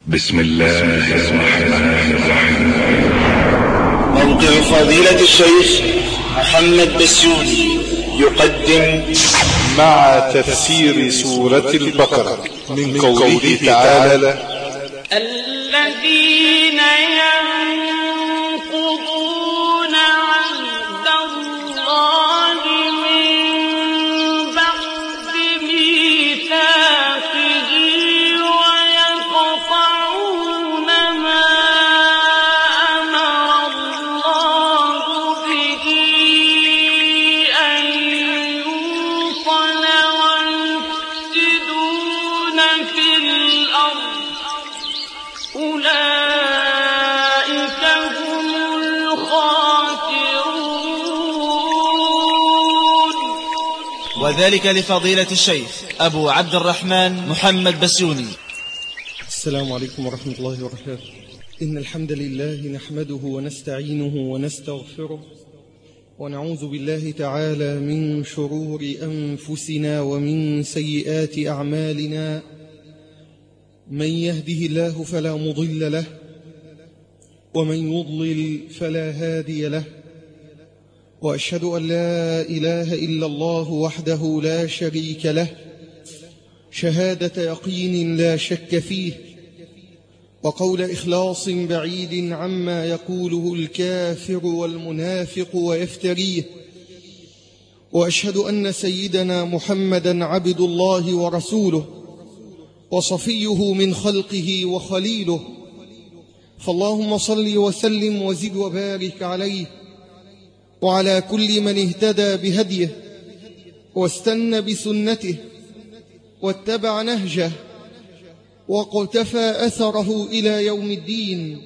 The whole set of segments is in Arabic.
بسم الله الرحمن الرحيم. موقع فضيلة الشيخ محمد بسيوني يقدم مع تفسير سورة البقرة من قوله تعالى: الذين ينقضون عهد الله من بعد ميثاقه ويقطعون ما أمر الله به أن يوصل ويفسدون في الأرض أولئك هم الخاسرون. وذلك لفضيلة الشيخ أبو عبد الرحمن محمد بسيوني. السلام عليكم ورحمة الله وبركاته. إن الحمد لله نحمده ونستعينه ونستغفره ونعوذ بالله تعالى من شرور أنفسنا ومن سيئات أعمالنا. من يهده الله فلا مضل له ومن يضلل فلا هادي له، وأشهد أن لا إله إلا الله وحده لا شريك له شهادة يقين لا شك فيه، وقول إخلاص بعيد عما يقوله الكافر والمنافق ويفتريه. وأشهد أن سيدنا محمدا عبد الله ورسوله وصفيه من خلقه وخليله، فاللهم صل وسلم وزد وبارك عليه وعلى كل من اهتدى بهديه واستنى بسنته واتبع نهجه وقتفى أثره إلى يوم الدين.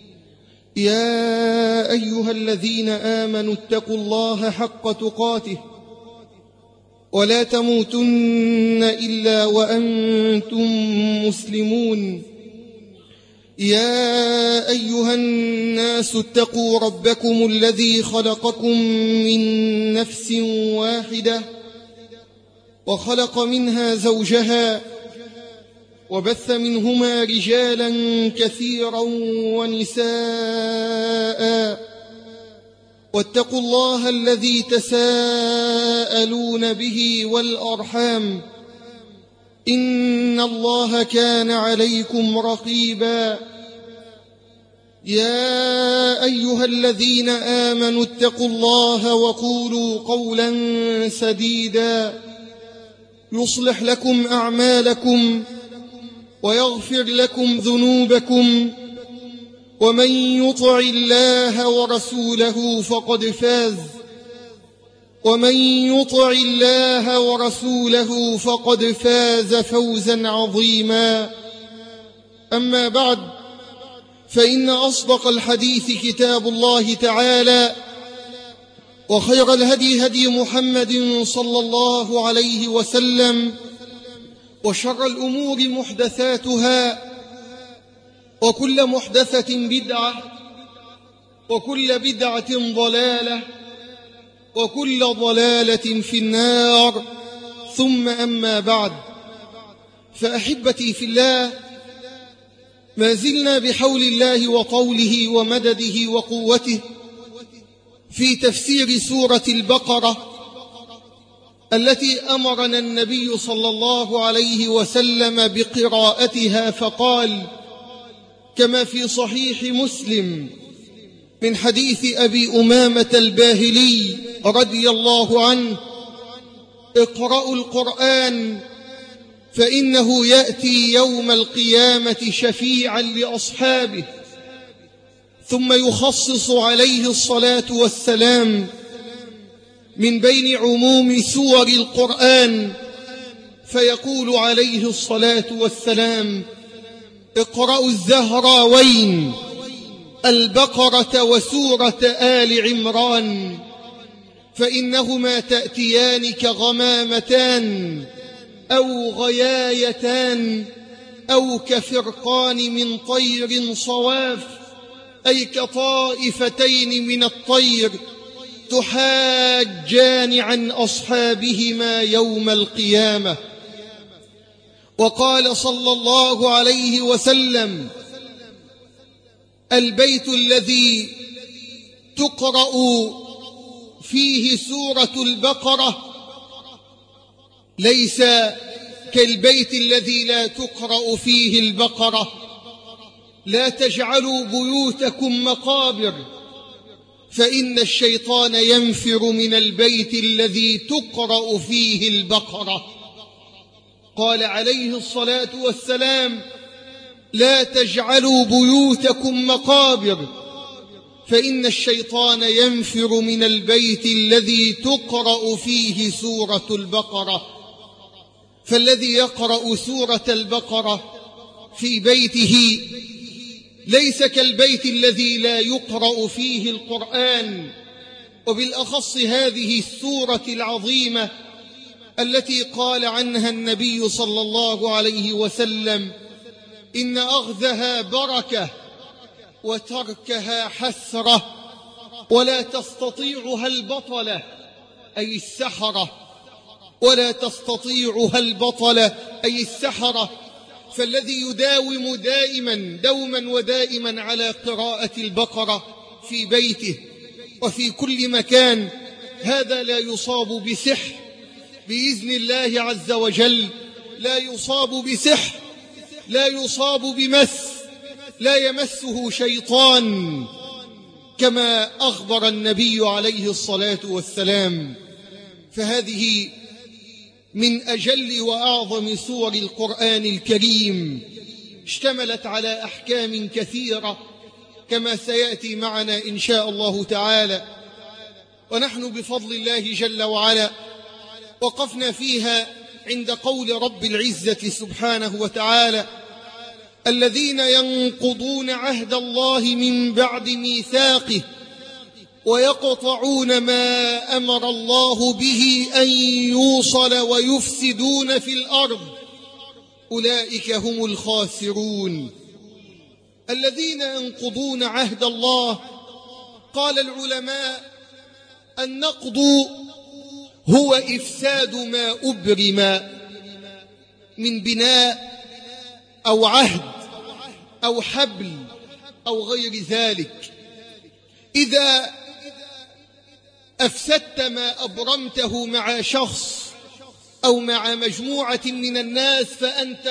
يا أيها الذين آمنوا اتقوا الله حق تقاته ولا تموتن إلا وأنتم مسلمون. يا أيها الناس اتقوا ربكم الذي خلقكم من نفس واحدة وخلق منها زوجها وبث منهما رجالا كثيرا ونساء، واتقوا الله الذي تساءلون به والأرحام إن الله كان عليكم رقيبا. يا أيها الذين آمنوا اتقوا الله وقولوا قولا سديدا يصلح لكم أعمالكم ويغفر لكم ذنوبكم، ومن يطع الله ورسوله فقد فاز، ومن يطع الله ورسوله فقد فاز فوزا عظيما. أما بعد، فإن أصدق الحديث كتاب الله تعالى، وخير الهدي هدي محمد صلى الله عليه وسلم، وشر الأمور محدثاتها، وكل محدثة بدعة، وكل بدعة ضلالة، وكل ضلالة في النار. ثم أما بعد، فأحبتي في الله، ما زلنا بحول الله وطوله ومدده وقوته في تفسير سورة البقرة التي أمرنا النبي صلى الله عليه وسلم بقراءتها، فقال كما في صحيح مسلم من حديث أبي أمامة الباهلي رضي الله عنه: اقرأوا القرآن فإنه يأتي يوم القيامة شفيعا لأصحابه. ثم يخصص عليه الصلاة والسلام من بين عموم سور القرآن، فيقول عليه الصلاة والسلام: اقرأوا الزهراوين البقرة وسورة آل عمران، فإنهما تأتيان كغمامتان أو غيايتان أو كفرقان من طير صواف، أي كطائفتين من الطير تحاجان عن أصحابهما يوم القيامة. وقال صلى الله عليه وسلم: البيت الذي تقرأ فيه سورة البقرة ليس كالبيت الذي لا تقرأ فيه البقرة. لا تجعلوا بيوتكم مقابر، فإن الشيطان ينفر من البيت الذي تقرأ فيه البقرة. قال عليه الصلاة والسلام: لا تجعلوا بيوتكم مقابر، فإن الشيطان ينفر من البيت الذي تقرأ فيه سورة البقرة. فالذي يقرأ سورة البقرة في بيته ليس كالبيت الذي لا يقرأ فيه القرآن، وبالأخص هذه السورة العظيمة التي قال عنها النبي صلى الله عليه وسلم: إن أخذها بركة وتركها حسرة، ولا تستطيعها البطلة أي السحرة، ولا تستطيعها البطلة أي السحرة. فالذي يداوم دوما ودائما على قراءة البقرة في بيته وفي كل مكان، هذا لا يصاب بسحر بإذن الله عز وجل، لا يصاب بسحر، لا يصاب بمس، لا يمسه شيطان، كما أخبر النبي عليه الصلاة والسلام. فهذه من أجل وأعظم سور القرآن الكريم، اشتملت على أحكام كثيرة كما سيأتي معنا إن شاء الله تعالى. ونحن بفضل الله جل وعلا وقفنا فيها عند قول رب العزة سبحانه وتعالى: الذين ينقضون عهد الله من بعد ميثاقه ويقطعون ما أمر الله به أن يوصل ويفسدون في الأرض أولئك هم الخاسرون. الذين ينقضون عهد الله، قال العلماء: النقض هو إفساد ما أبرم من بناء أو عهد أو حبل أو غير ذلك. إذا أفسدت ما أبرمته مع شخص أو مع مجموعة من الناس فأنت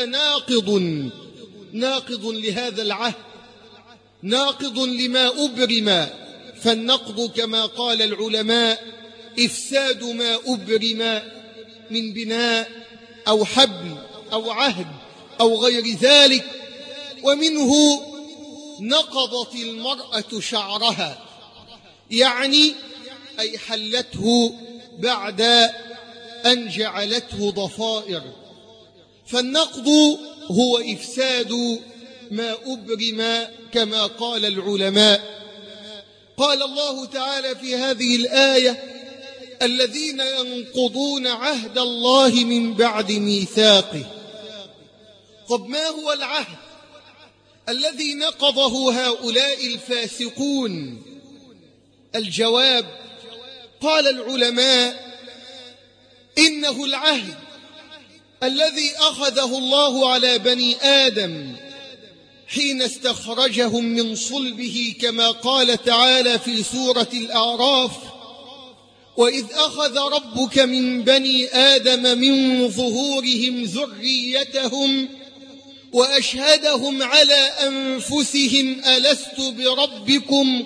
ناقض لهذا العهد، ناقض لما أبرم. فالنقض كما قال العلماء إفساد ما أبرم من بناء أو حبل أو عهد أو غير ذلك. ومنه نقضت المرأة شعرها، يعني أي حلته بعد أن جعلته ضفائر. فالنقض هو إفساد ما أبرم كما قال العلماء. قال الله تعالى في هذه الآية: الذين ينقضون عهد الله من بعد ميثاقه. طب ما هو العهد الذي نقضه هؤلاء الفاسقون؟ الجواب: قال العلماء: إنه العهد الذي أخذه الله على بني آدم حين استخرجهم من صلبه، كما قال تعالى في سورة الأعراف: وإذ أخذ ربك من بني آدم من ظهورهم ذريتهم وأشهدهم على أنفسهم ألست بربكم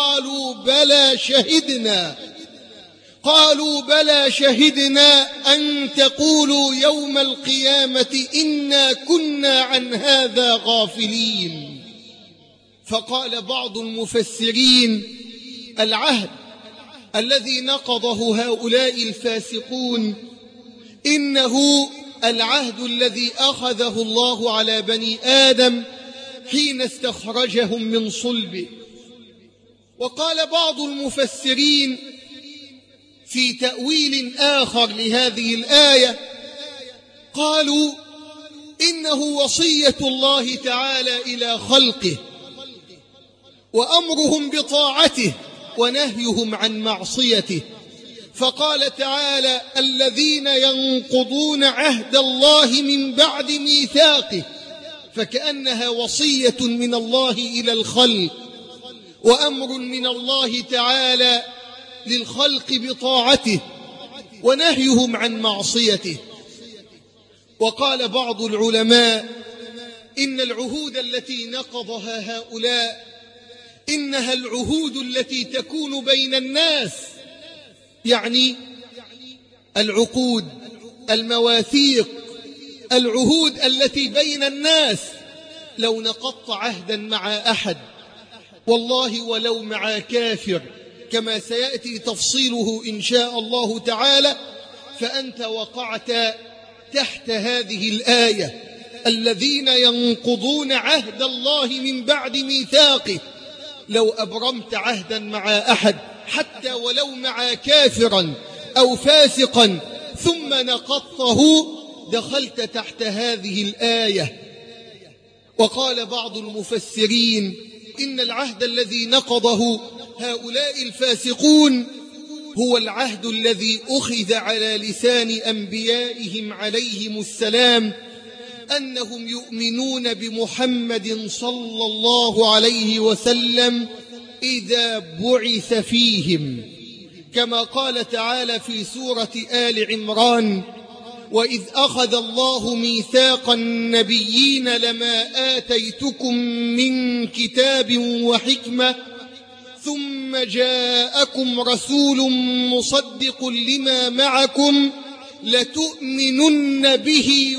قالوا بلى شهدنا أن تقولوا يوم القيامة إنا كنا عن هذا غافلين. فقال بعض المفسرين: العهد الذي نقضه هؤلاء الفاسقون إنه العهد الذي أخذه الله على بني آدم حين استخرجهم من صلبه. وقال بعض المفسرين في تأويل آخر لهذه الآية، قالوا: إنه وصية الله تعالى إلى خلقه وأمرهم بطاعته ونهيهم عن معصيته، فقال تعالى: الذين ينقضون عهد الله من بعد ميثاقه، فكأنها وصية من الله إلى الخلق، وأمر من الله تعالى للخلق بطاعته، ونهيهم عن معصيته. وقال بعض العلماء: إن العهود التي نقضها هؤلاء إنها العهود التي تكون بين الناس، يعني العقود، المواثيق، العهود التي بين الناس. لو نقضت عهدا مع أحد، والله ولو مع كافر، كما سيأتي تفصيله إن شاء الله تعالى، فأنت وقعت تحت هذه الآية: الذين ينقضون عهد الله من بعد ميثاقه. لو أبرمت عهدا مع أحد حتى ولو مع كافرا أو فاسقا ثم نقضته، دخلت تحت هذه الآية. وقال بعض المفسرين: إن العهد الذي نقضه هؤلاء الفاسقون هو العهد الذي أخذ على لسان أنبيائهم عليهم السلام، أنهم يؤمنون بمحمد صلى الله عليه وسلم إذا بعث فيهم، كما قال تعالى في سورة آل عمران: وإذ أخذ الله ميثاق النبيين لما آتيتكم من كتاب وحكمة ثم جاءكم رسول مصدق لما معكم لتؤمنن به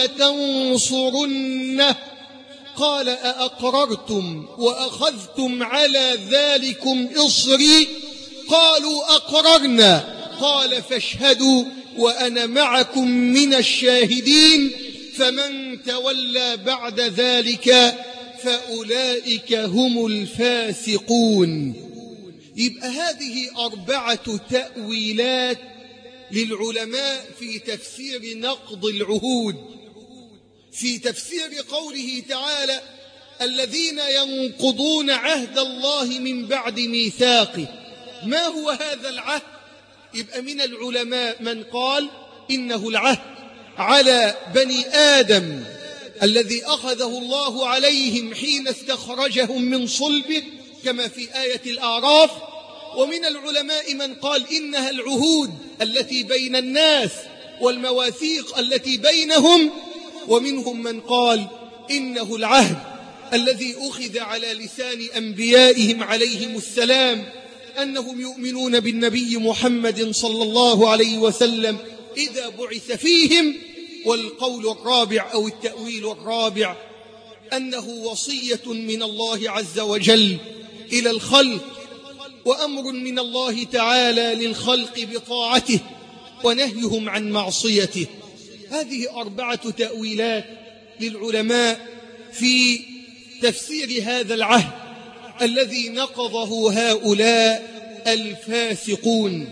ولتنصرنه قال: أأقررتم وأخذتم على ذلكم إصري؟ قالوا: أقررنا. قال: فاشهدوا وأنا معكم من الشاهدين، فمن تولى بعد ذلك فأولئك هم الفاسقون. يبقى هذه 4 تأويلات للعلماء في تفسير نقض العهود، في تفسير قوله تعالى: الذين ينقضون عهد الله من بعد ميثاقه. ما هو هذا العهد؟ يبقى من العلماء من قال إنه العهد على بني آدم الذي أخذه الله عليهم حين استخرجهم من صلبه، كما في آية الأعراف. ومن العلماء من قال إنها العهود التي بين الناس والمواثيق التي بينهم. ومنهم من قال إنه العهد الذي أخذ على لسان أنبيائهم عليهم السلام، أنهم يؤمنون بالنبي محمد صلى الله عليه وسلم إذا بعث فيهم. والقول الرابع أو التأويل الرابع أنه وصية من الله عز وجل إلى الخلق، وأمر من الله تعالى للخلق بطاعته، ونهيهم عن معصيته. هذه 4 تأويلات للعلماء في تفسير هذا العهد الذي نقضه هؤلاء الفاسقون.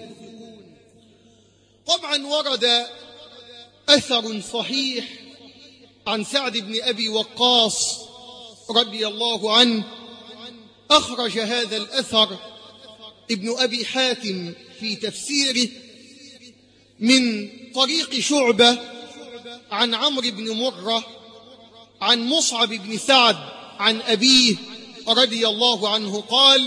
طبعا ورد أثر صحيح عن سعد بن أبي وقاص رضي الله عنه، أخرج هذا الأثر ابن أبي حاتم في تفسيره من طريق شعبة عن عمرو بن مرة عن مصعب بن سعد عن أبيه رضي الله عنه قال: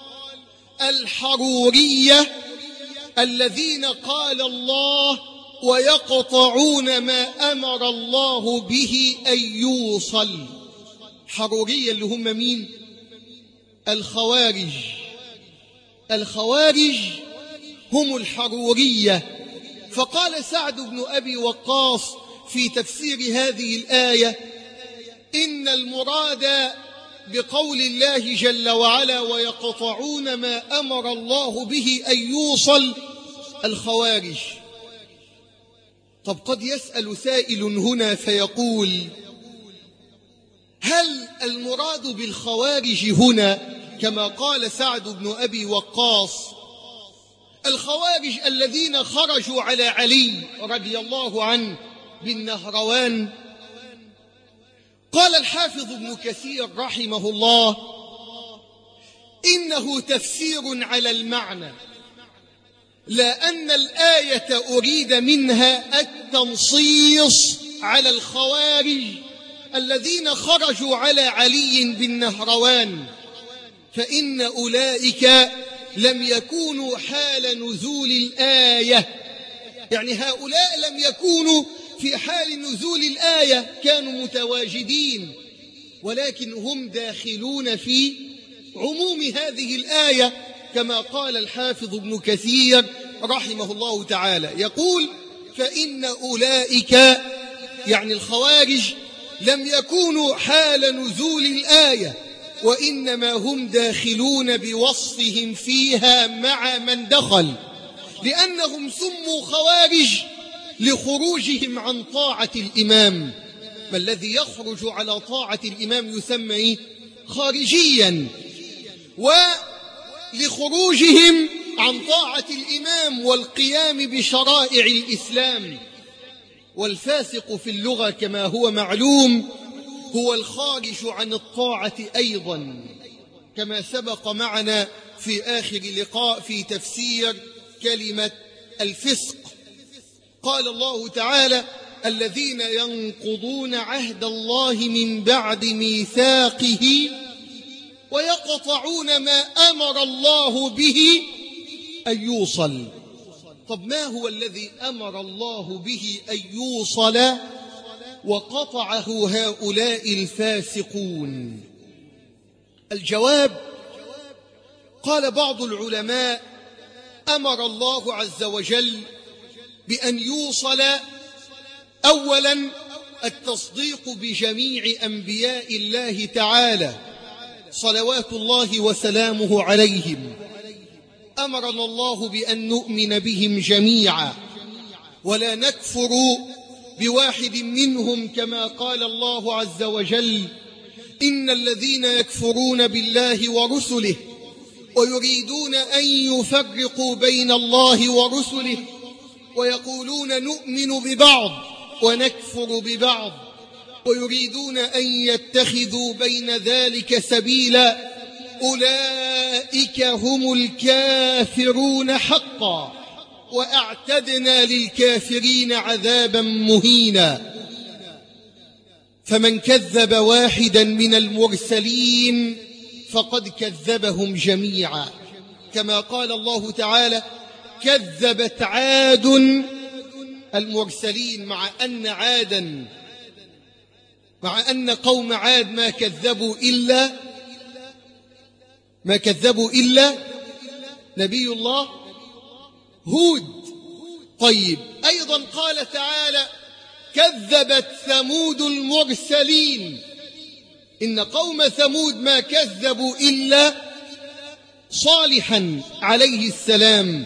الحرورية الذين قال الله ويقطعون ما أمر الله به أن يوصل. حرورية اللي هم مين؟ الخوارج. الخوارج هم الحرورية. فقال سعد بن أبي وقاص في تفسير هذه الآية: إن المراد بقول الله جل وعلا ويقطعون ما أمر الله به أن يوصل الخوارج. طب قد يسأل سائل هنا فيقول: هل المراد بالخوارج هنا كما قال سعد بن أبي وقاص الخوارج الذين خرجوا على علي رضي الله عنه بالنهروان؟ قال الحافظ ابن كثير رحمه الله: إنه تفسير على المعنى، لا أن الآية أريد منها التنصيص على الخوارج الذين خرجوا على علي بالنهروان، فإن أولئك لم يكونوا حال نزول الآية، يعني هؤلاء لم يكونوا في حال نزول الآية، كانوا متواجدين، ولكن هم داخلون في عموم هذه الآية، كما قال الحافظ ابن كثير رحمه الله تعالى، يقول: فإن أولئك يعني الخوارج لم يكونوا حال نزول الآية، وإنما هم داخلون بوصفهم فيها مع من دخل، لأنهم سموا خوارج لخروجهم عن طاعة الإمام. ما الذي يخرج على طاعة الإمام يسمى خارجيا، ولخروجهم عن طاعة الإمام والقيام بشرائع الإسلام. والفاسق في اللغة كما هو معلوم هو الخارج عن الطاعة أيضا، كما سبق معنا في آخر لقاء في تفسير كلمة الفسق. قال الله تعالى: الذين ينقضون عهد الله من بعد ميثاقه ويقطعون ما أمر الله به أن يوصل. طب ما هو الذي أمر الله به أن يوصل وقطعه هؤلاء الفاسقون؟ الجواب: قال بعض العلماء: أمر الله عز وجل بأن يوصل أولا التصديق بجميع أنبياء الله تعالى صلوات الله وسلامه عليهم. أمرنا الله بأن نؤمن بهم جميعا ولا نكفر بواحد منهم، كما قال الله عز وجل: إن الذين يكفرون بالله ورسله ويريدون أن يفرقوا بين الله ورسله ويقولون نؤمن ببعض ونكفر ببعض ويريدون أن يتخذوا بين ذلك سبيلا أولئك هم الكافرون حقا وأعتدنا للكافرين عذابا مهينا. فمن كذب واحدا من المرسلين فقد كذبهم جميعا، كما قال الله تعالى: كذبت عاد المرسلين، مع أن قوم عاد ما كذبوا إلا نبي الله هود. طيب، أيضا قال تعالى: كذبت ثمود المرسلين، إن قوم ثمود ما كذبوا إلا صالحا عليه السلام.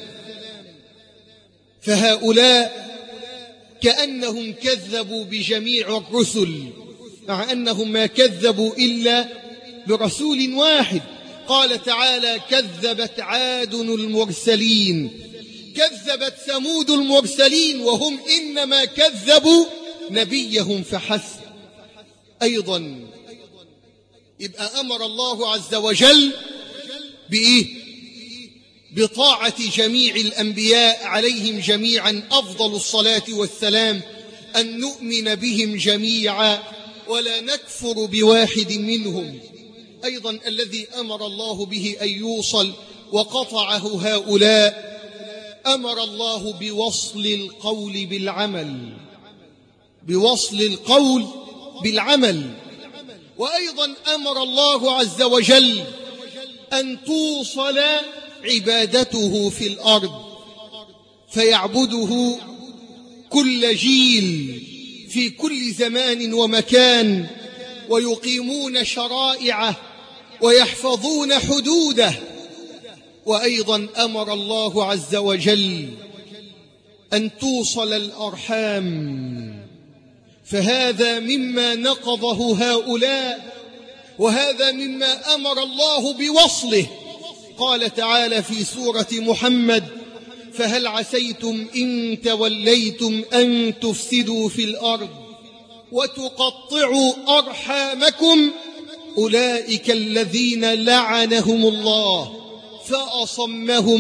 فهؤلاء كأنهم كذبوا بجميع الرسل، مع أنهم ما كذبوا إلا برسول واحد. قال تعالى: كذبت عاد المرسلين، كذبت ثمود المرسلين، وهم إنما كذبوا نبيهم فحسب. أيضا يبقى أمر الله عز وجل بإيه؟ بطاعة جميع الأنبياء عليهم جميعا أفضل الصلاة والسلام، أن نؤمن بهم جميعا ولا نكفر بواحد منهم. أيضا الذي أمر الله به أن يوصل وقطعه هؤلاء، أمر الله بوصل القول بالعمل، بوصل القول بالعمل. وأيضا أمر الله عز وجل أن توصل عبادته في الأرض، فيعبده كل جيل في كل زمان ومكان، ويقيمون شرائعه ويحفظون حدوده. وأيضا أمر الله عز وجل أن توصل الأرحام، فهذا مما نقضه هؤلاء، وهذا مما أمر الله بوصله. قال تعالى في سورة محمد: فهل عسيتم إن توليتم أن تفسدوا في الأرض وتقطعوا أرحامكم أولئك الذين لعنهم الله فأصمهم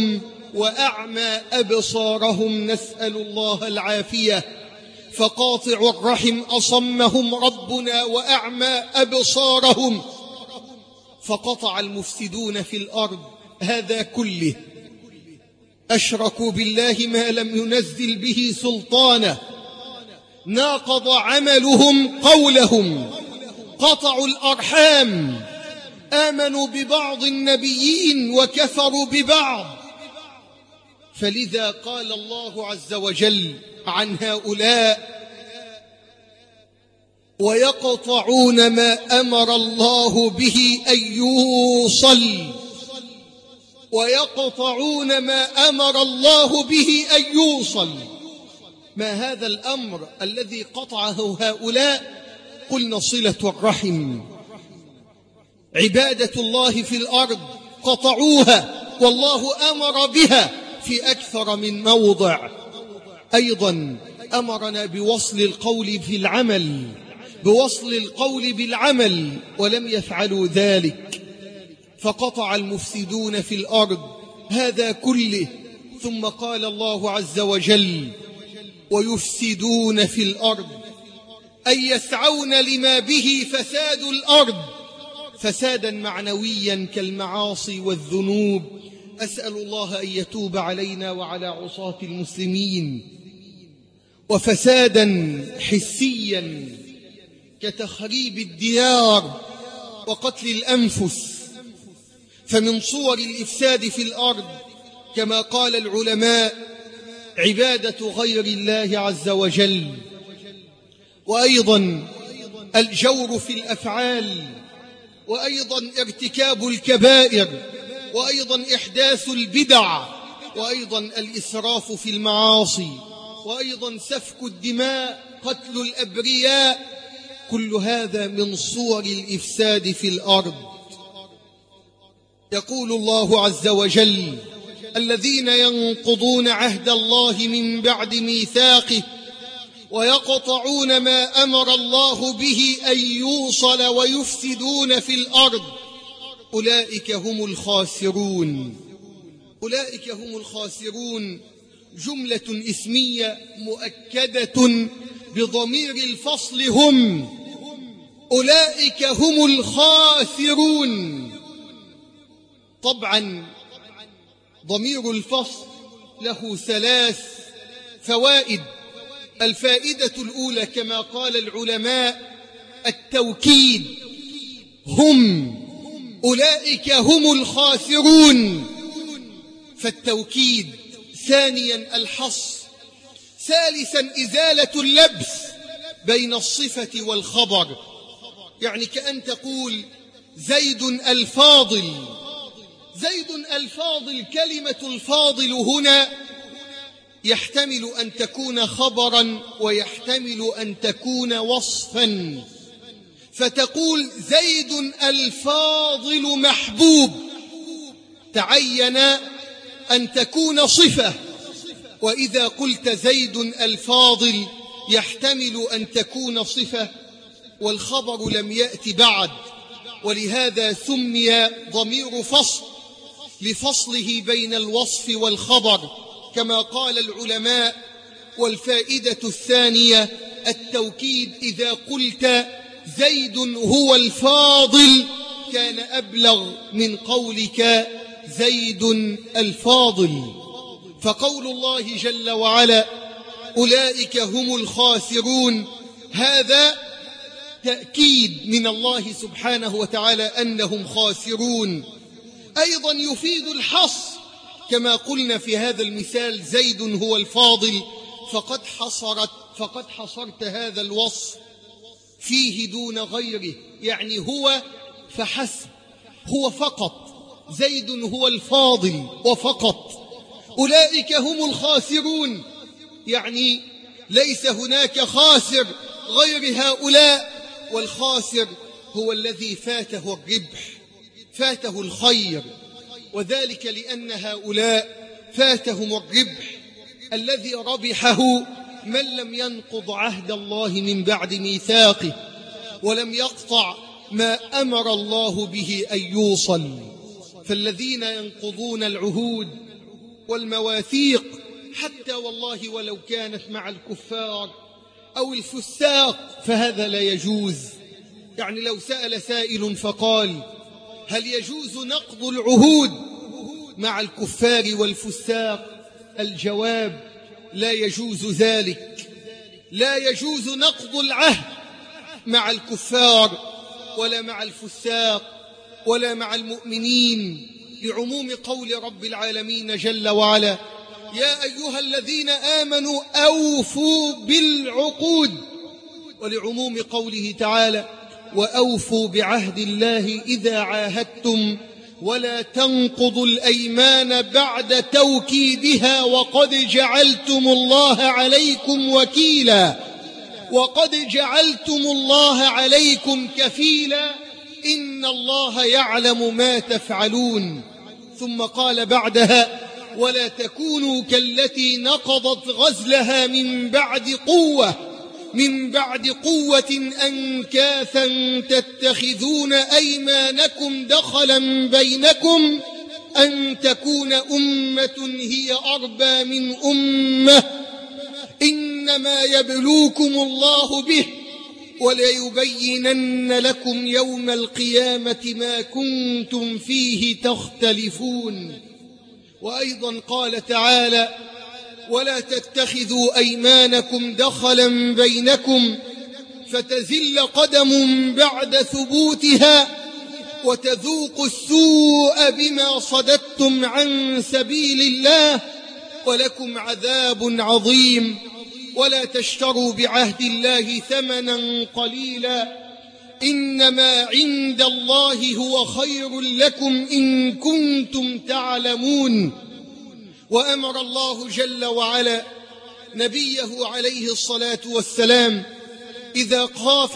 وأعمى أبصارهم، نسأل الله العافية. فقاطع الرحم أصمهم ربنا وأعمى أبصارهم، فقطع المفسدون في الأرض هذا كله أشركوا بالله ما لم ينزل به سلطانه، ناقض عملهم قولهم، قطعوا الأرحام، آمنوا ببعض النبيين وكفروا ببعض. فلذا قال الله عز وجل عن هؤلاء: ويقطعون ما أمر الله به أن يوصل، ويقطعون ما أمر الله به أن يوصل. ما هذا الأمر الذي قطعه هؤلاء؟ قلنا صلة الرحم، عبادة الله في الأرض قطعوها والله أمر بها في أكثر من موضع. أيضا أمرنا بوصل القول في العمل، بوصل القول بالعمل، ولم يفعلوا ذلك، فقطع المفسدون في الأرض هذا كله. ثم قال الله عز وجل: ويفسدون في الأرض، أي يسعون لما به فساد الأرض، فسادا معنويا كالمعاصي والذنوب. أسأل الله أن يتوب علينا وعلى عصاة المسلمين. وفسادا حسيا كتخريب الديار وقتل الأنفس. فمن صور الإفساد في الأرض كما قال العلماء عبادة غير الله عز وجل، وأيضا الجور في الأفعال، وأيضا ارتكاب الكبائر، وأيضا إحداث البدع، وأيضا الإسراف في المعاصي، وأيضا سفك الدماء، قتل الأبرياء. كل هذا من صور الإفساد في الأرض. يقول الله عز وجل: الذين ينقضون عهد الله من بعد ميثاقه ويقطعون ما أمر الله به أن يوصل ويفسدون في الأرض أولئك هم الخاسرون. أولئك هم الخاسرون جملة اسمية مؤكدة بضمير الفصل هم. أولئك هم الخاسرون. طبعا ضمير الفصل له 3 فوائد. الفائدة الأولى كما قال العلماء التوكيد، هم أولئك هم الخاسرون، فالتوكيد. ثانيا الحصر. ثالثا إزالة اللبس بين الصفة والخبر، يعني كأن تقول زيد الفاضل. زيد الفاضل، كلمة الفاضل هنا يحتمل أن تكون خبرا ويحتمل أن تكون وصفا، فتقول زيد الفاضل محبوب، تعين أن تكون صفة. وإذا قلت زيد الفاضل يحتمل أن تكون صفة والخبر لم يأتي بعد، ولهذا سمي ضمير فصل لفصله بين الوصف والخبر كما قال العلماء. والفائدة الثانية التوكيد. إذا قلت زيد هو الفاضل كان أبلغ من قولك زيد الفاضل. فقول الله جل وعلا أولئك هم الخاسرون هذا تأكيد من الله سبحانه وتعالى أنهم خاسرون. أيضا يفيد الحصر كما قلنا في هذا المثال زيد هو الفاضل، فقد حصرت هذا الوصف فيه دون غيره، يعني هو فحسب، هو فقط. زيد هو الفاضل وفقط. أولئك هم الخاسرون، يعني ليس هناك خاسر غير هؤلاء، والخاسر هو الذي فاته الربح، فاته الخير، وذلك لأن هؤلاء فاتهم الربح الذي ربحه من لم ينقض عهد الله من بعد ميثاقه ولم يقطع ما أمر الله به أن يوصل. فالذين ينقضون العهود والمواثيق، حتى والله ولو كانت مع الكفار أو الفساق فهذا لا يجوز. يعني لو سأل سائل فقال: هل يجوز نقض العهود مع الكفار والفساق؟ الجواب: لا يجوز ذلك. لا يجوز نقض العهد مع الكفار ولا مع الفساق ولا مع المؤمنين، لعموم قول رب العالمين جل وعلا: يا أيها الذين آمنوا أوفوا بالعقود، ولعموم قوله تعالى: وأوفوا بعهد الله إذا عاهدتم ولا تنقضوا الأيمان بعد توكيدها وقد جعلتم الله عليكم وكيلا، وقد جعلتم الله عليكم كفيلا، إن الله يعلم ما تفعلون. ثم قال بعدها: ولا تكونوا كالتي نقضت غزلها من بعد قوة أنكاثا تتخذون أيمانكم دخلا بينكم أن تكون أمة هي أربى من أمة، إنما يبلوكم الله به وليبينن لكم يوم القيامة ما كنتم فيه تختلفون. وأيضا قال تعالى: ولا تتخذوا أيمانكم دخلا بينكم فتزل قدم بعد ثبوتها وتذوقوا السوء بما صددتم عن سبيل الله ولكم عذاب عظيم. ولا تشتروا بعهد الله ثمنا قليلا، إنما عند الله هو خير لكم إن كنتم تعلمون. وأمر الله جل وعلا نبيه عليه الصلاة والسلام إذا خاف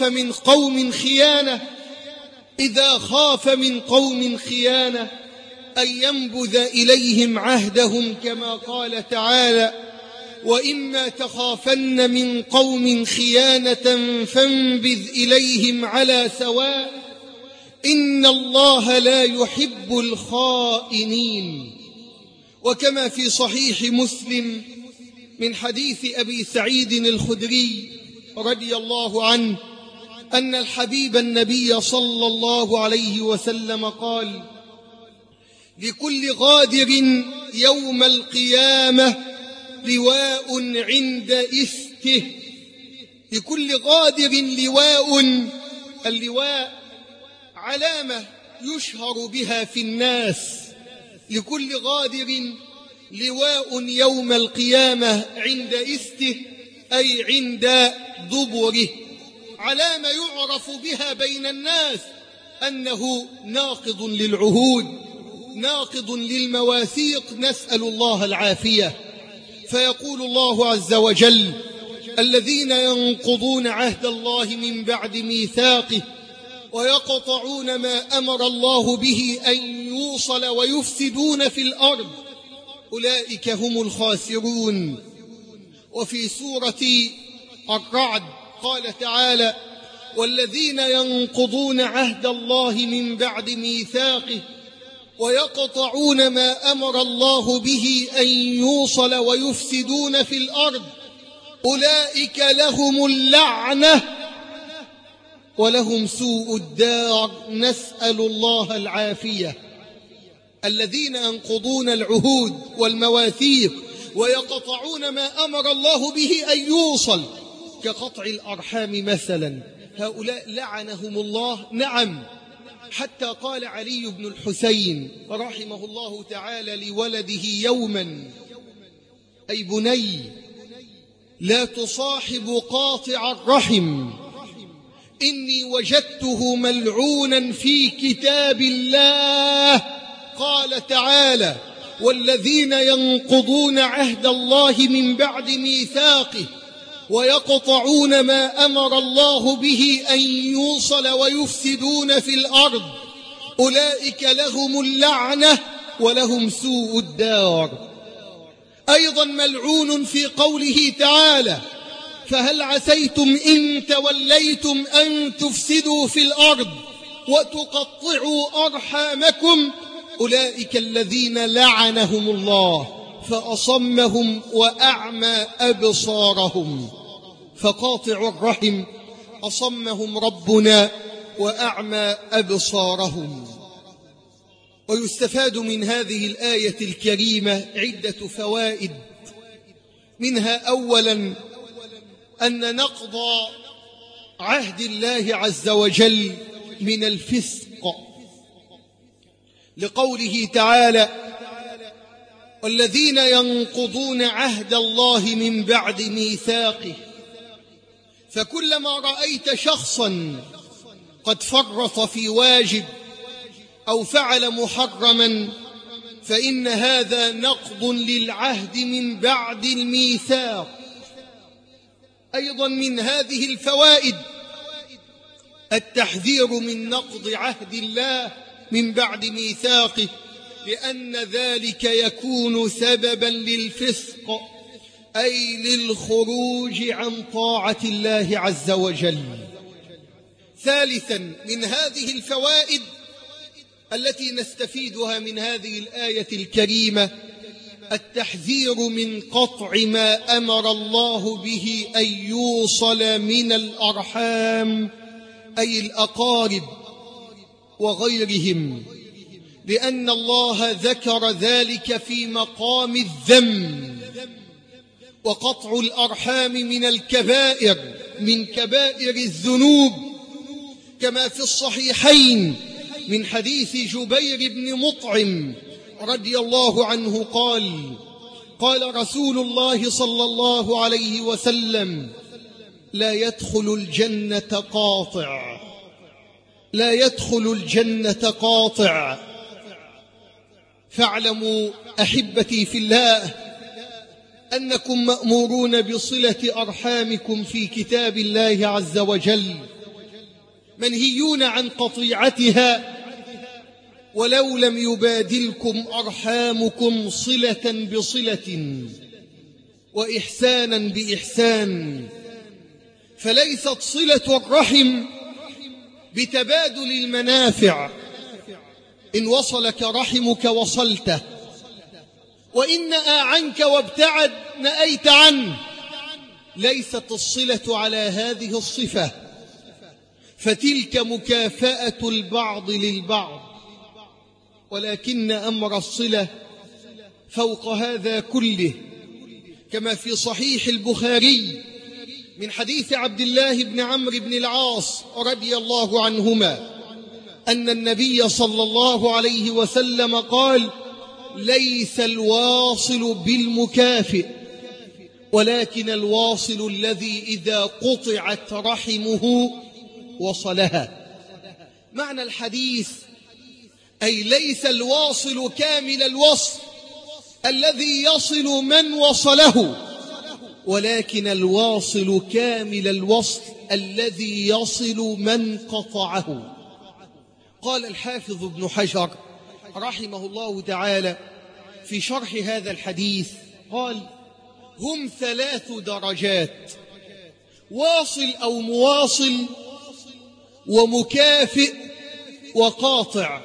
من قوم خيانة أن ينبذ إليهم عهدهم، كما قال تعالى: وإما تخافن من قوم خيانة فانبذ إليهم على سواء إن الله لا يحب الخائنين. وكما في صحيح مسلم من حديث أبي سعيد الخدري رضي الله عنه أن الحبيب النبي صلى الله عليه وسلم قال: لكل غادر يوم القيامة لواء عند إسته. لكل غادر لواء، اللواء علامة يشهر بها في الناس. لكل غادر لواء يوم القيامة عند إسته، أي عند دبره، علامة يعرف بها بين الناس أنه ناقض للعهود، ناقض للمواثيق، نسأل الله العافية. فيقول الله عز وجل: الذين ينقضون عهد الله من بعد ميثاقه ويقطعون ما أمر الله به أن يوصل ويفسدون في الأرض أولئك هم الخاسرون. وفي سورة الرعد قال تعالى: والذين ينقضون عهد الله من بعد ميثاقه ويقطعون ما أمر الله به أن يوصل ويفسدون في الأرض أولئك لهم اللعنة ولهم سوء الدار، نسأل الله العافية. الذين ينقضون العهود والمواثيق ويقطعون ما أمر الله به أن يوصل، كقطع الأرحام مثلا، هؤلاء لعنهم الله. نعم، حتى قال علي بن الحسين رحمه الله تعالى لولده يوما: أي بني، لا تصاحب قاطع الرحم، إني وجدته ملعونا في كتاب الله. قال تعالى: والذين ينقضون عهد الله من بعد ميثاقه ويقطعون ما أمر الله به أن يوصل ويفسدون في الأرض أولئك لهم اللعنة ولهم سوء الدار. أيضا ملعون في قوله تعالى: فهل عسيتم إن توليتم أن تفسدوا في الأرض وتقطعوا أرحامكم أولئك الذين لعنهم الله فأصمهم وأعمى أبصارهم. فقاطع الرحم أصمهم ربنا وأعمى أبصارهم. ويستفاد من هذه الآية الكريمة عدة فوائد، منها أولا أن نقض عهد الله عز وجل من الفسق، لقوله تعالى: والذين ينقضون عهد الله من بعد ميثاقه. فكلما رأيت شخصا قد فرط في واجب أو فعل محرما فإن هذا نقض للعهد من بعد الميثاق. أيضا من هذه الفوائد التحذير من نقض عهد الله من بعد ميثاقه، لأن ذلك يكون سببا للفسق، أي للخروج عن طاعة الله عز وجل. ثالثا من هذه الفوائد التي نستفيدها من هذه الآية الكريمة التحذير من قطع ما أمر الله به أن يوصل من الأرحام، أي الأقارب وغيرهم، لأن الله ذكر ذلك في مقام الذم. وقطع الأرحام من الكبائر، من كبائر الذنوب، كما في الصحيحين من حديث جبير بن مطعم رضي الله عنه قال رسول الله صلى الله عليه وسلم: لا يدخل الجنة قاطع، لا يدخل الجنة قاطع. فاعلموا أحبتي في الله أنكم مأمورون بصلة أرحامكم في كتاب الله عز وجل، منهيون عن قطيعتها، ولو لم يبادلكم أرحامكم صلة بصلة وإحسانا بإحسان. فليست صلة الرحم بتبادل المنافع، إن وصلك رحمك وصلته، وإن نأى عنك وابتعد نأيت عنه. ليست الصلة على هذه الصفة، فتلك مكافأة البعض للبعض، ولكن أمر الصلة فوق هذا كله، كما في صحيح البخاري من حديث عبد الله بن عمرو بن العاص رضي الله عنهما أن النبي صلى الله عليه وسلم قال: ليس الواصل بالمكافئ، ولكن الواصل الذي إذا قطعت رحمه وصلها. معنى الحديث أي ليس الواصل كامل الوصل الذي يصل من وصله، ولكن الواصل كامل الوصل الذي يصل من قطعه. قال الحافظ ابن حجر رحمه الله تعالى في شرح هذا الحديث قال: هم 3 درجات: واصل أو مواصل، ومكافئ، وقاطع.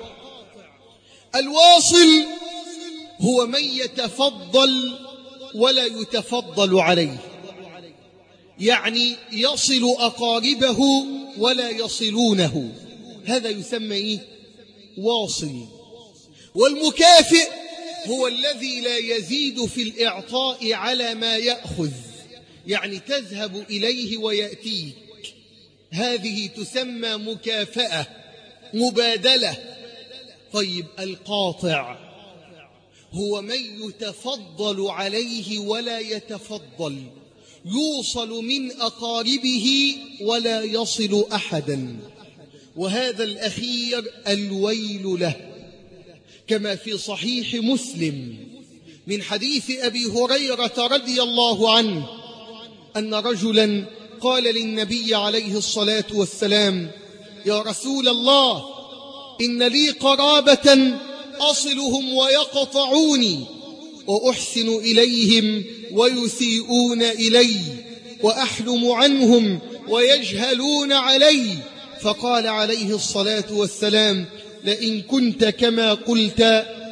الواصل هو من يتفضل ولا يتفضل عليه، يعني يصل أقاربه ولا يصلونه، هذا يسمى واصل. والمكافئ هو الذي لا يزيد في الإعطاء على ما يأخذ، يعني تذهب إليه ويأتيك، هذه تسمى مكافأة، مبادلة. طيب القاطع هو من يتفضل عليه ولا يتفضل، يوصل من أقاربه ولا يصل أحدا، وهذا الأخير الويل له، كما في صحيح مسلم من حديث أبي هريرة رضي الله عنه أن رجلا قال للنبي عليه الصلاة والسلام: يا رسول الله، إن لي قرابة أصلهم ويقطعوني، وأحسن إليهم ويسيئون إلي، وأحلم عنهم ويجهلون علي. فقال عليه الصلاة والسلام: لئن كنت كما قلت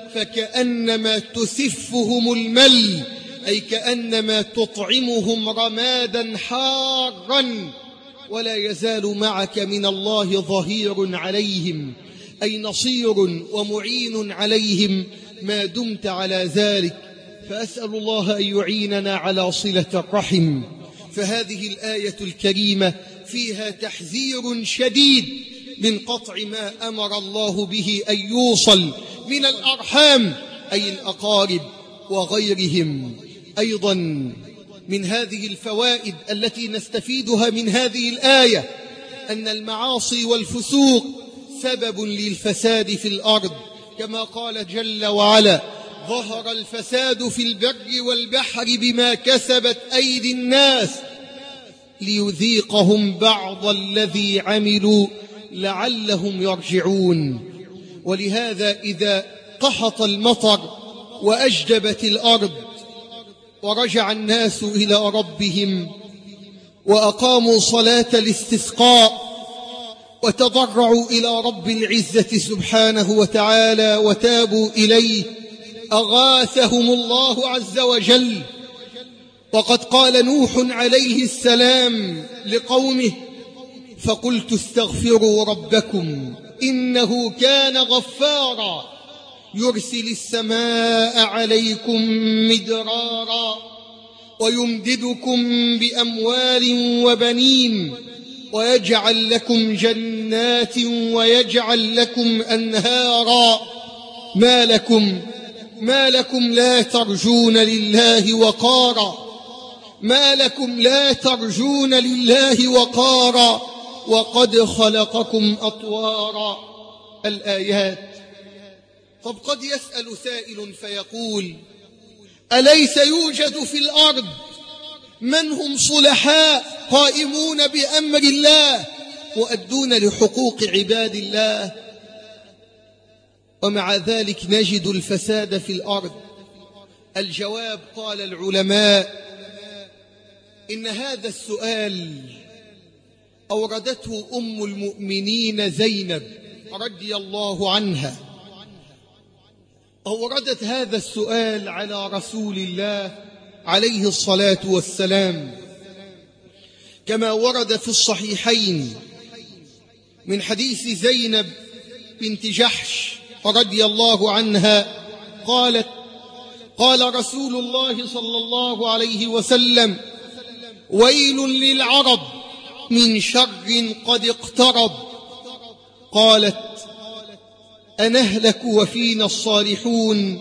فكأنما تسفهم المل، أي كأنما تطعمهم رمادا حارا، ولا يزال معك من الله ظهير عليهم، أي نصير ومعين عليهم ما دمت على ذلك. فأسأل الله أن يعيننا على صلة الرحم. فهذه الآية الكريمة فيها تحذير شديد من قطع ما أمر الله به أن يوصل من الأرحام، أي الأقارب وغيرهم. أيضا من هذه الفوائد التي نستفيدها من هذه الآية أن المعاصي والفسوق سبب للفساد في الأرض، كما قال جل وعلا: ظهر الفساد في البر والبحر بما كسبت أيدي الناس ليذيقهم بعض الذي عملوا لعلهم يرجعون. ولهذا إذا قحط المطر وأجدبت الأرض ورجع الناس إلى ربهم وأقاموا صلاة الاستسقاء وتضرعوا إلى رب العزة سبحانه وتعالى وتابوا إليه، أغاثهم الله عز وجل. وقد قال نوح عليه السلام لقومه: فقلت استغفروا ربكم إنه كان غفارا يرسل السماء عليكم مدرارا ويمددكم بأموال وبنين ويجعل لكم جنات ويجعل لكم أنهارا ما لكم لا ترجون لله وقارا، ما لكم لا ترجون لله وقارا وقد خلقكم أطوارا. الآيات. طب قد يسأل سائل فيقول: أليس يوجد في الأرض من هم صلحاء قائمون بأمر الله وأدون لحقوق عباد الله، ومع ذلك نجد الفساد في الأرض؟ الجواب: قال العلماء إن هذا السؤال أوردته أم المؤمنين زينب رضي الله عنها، أوردت هذا السؤال على رسول الله عليه الصلاة والسلام، كما ورد في الصحيحين من حديث زينب بنت جحش رضي الله عنها قالت: قال رسول الله صلى الله عليه وسلم: ويل للعرب من شر قد اقترب. قالت: أنهلك وفينا الصالحون؟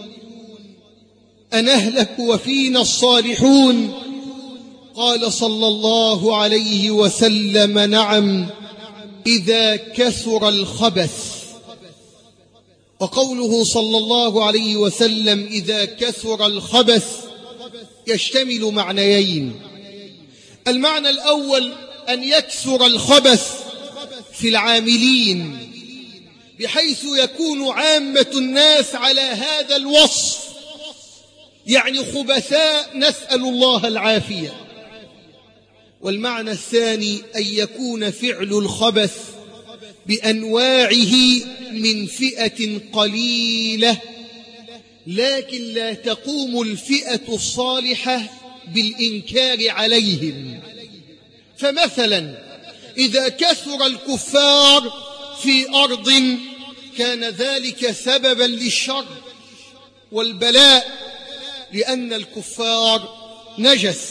أنهلك وفينا الصالحون؟ قال صلى الله عليه وسلم: نعم، إذا كثر الخبث. وقوله صلى الله عليه وسلم إذا كثر الخبث يشتمل معنيين: المعنى الأول أن يكثر الخبث في العاملين، بحيث يكون عامة الناس على هذا الوصف، يعني خبثاء، نسأل الله العافية. والمعنى الثاني أن يكون فعل الخبث بأنواعه من فئة قليلة، لكن لا تقوم الفئة الصالحة بالإنكار عليهم. فمثلا إذا كثر الكفار في أرض كان ذلك سببا للشر والبلاء، لأن الكفار نجس،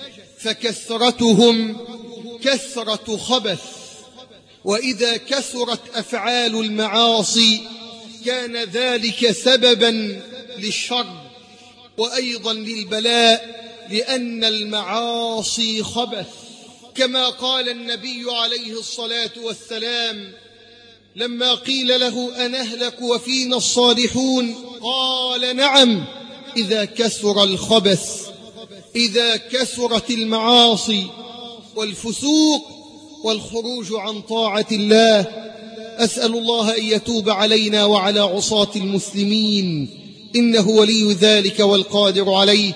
فكثرتهم كثرة خبث. وإذا كثرت أفعال المعاصي كان ذلك سببا للشر وأيضا للبلاء، لأن المعاصي خبث. كما قال النبي عليه الصلاة والسلام لما قيل له: أنهلك وفينا الصالحون؟ قال: نعم، إذا كثر الخبث، إذا كثرت المعاصي والفسوق والخروج عن طاعة الله. أسأل الله أن يتوب علينا وعلى عصاة المسلمين، إنه ولي ذلك والقادر عليه.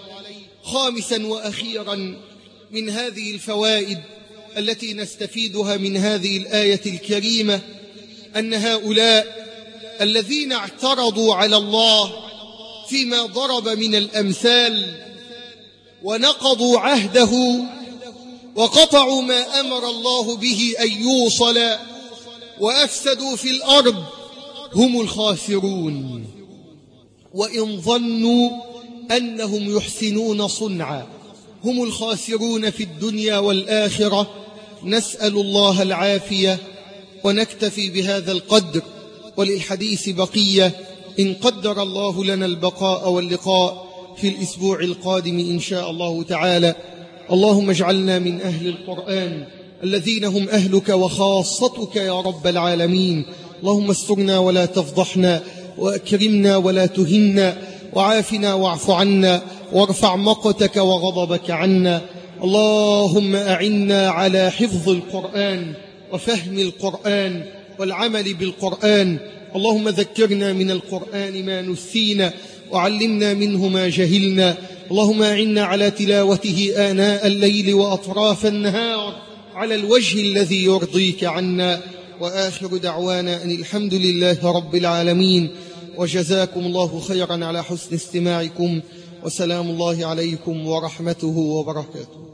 خامسا وأخيرا من هذه الفوائد التي نستفيدها من هذه الآية الكريمة أن هؤلاء الذين اعترضوا على الله فيما ضرب من الأمثال ونقضوا عهده وقطعوا ما أمر الله به أن يوصل وأفسدوا في الأرض هم الخاسرون، وإن ظنوا أنهم يحسنون صنعا هم الخاسرون في الدنيا والآخرة. نسأل الله العافية، ونكتفي بهذا القدر، وللحديث بقية إن قدر الله لنا البقاء واللقاء في الأسبوع القادم إن شاء الله تعالى. اللهم اجعلنا من أهل القرآن الذين هم أهلك وخاصتك يا رب العالمين. اللهم استرنا ولا تفضحنا، وأكرمنا ولا تهنا، وعافنا واعف عنا، وارفع مقتك وغضبك عنا. اللهم أعنا على حفظ القرآن وفهم القرآن والعمل بالقرآن. اللهم ذكرنا من القرآن ما نسينا، وعلمنا منه ما جهلنا. اللهم أعنا على تلاوته آناء الليل وأطراف النهار على الوجه الذي يرضيك عنا. وآخر دعوانا أن الحمد لله رب العالمين، وجزاكم الله خيرا على حسن استماعكم، وسلام الله عليكم ورحمته وبركاته.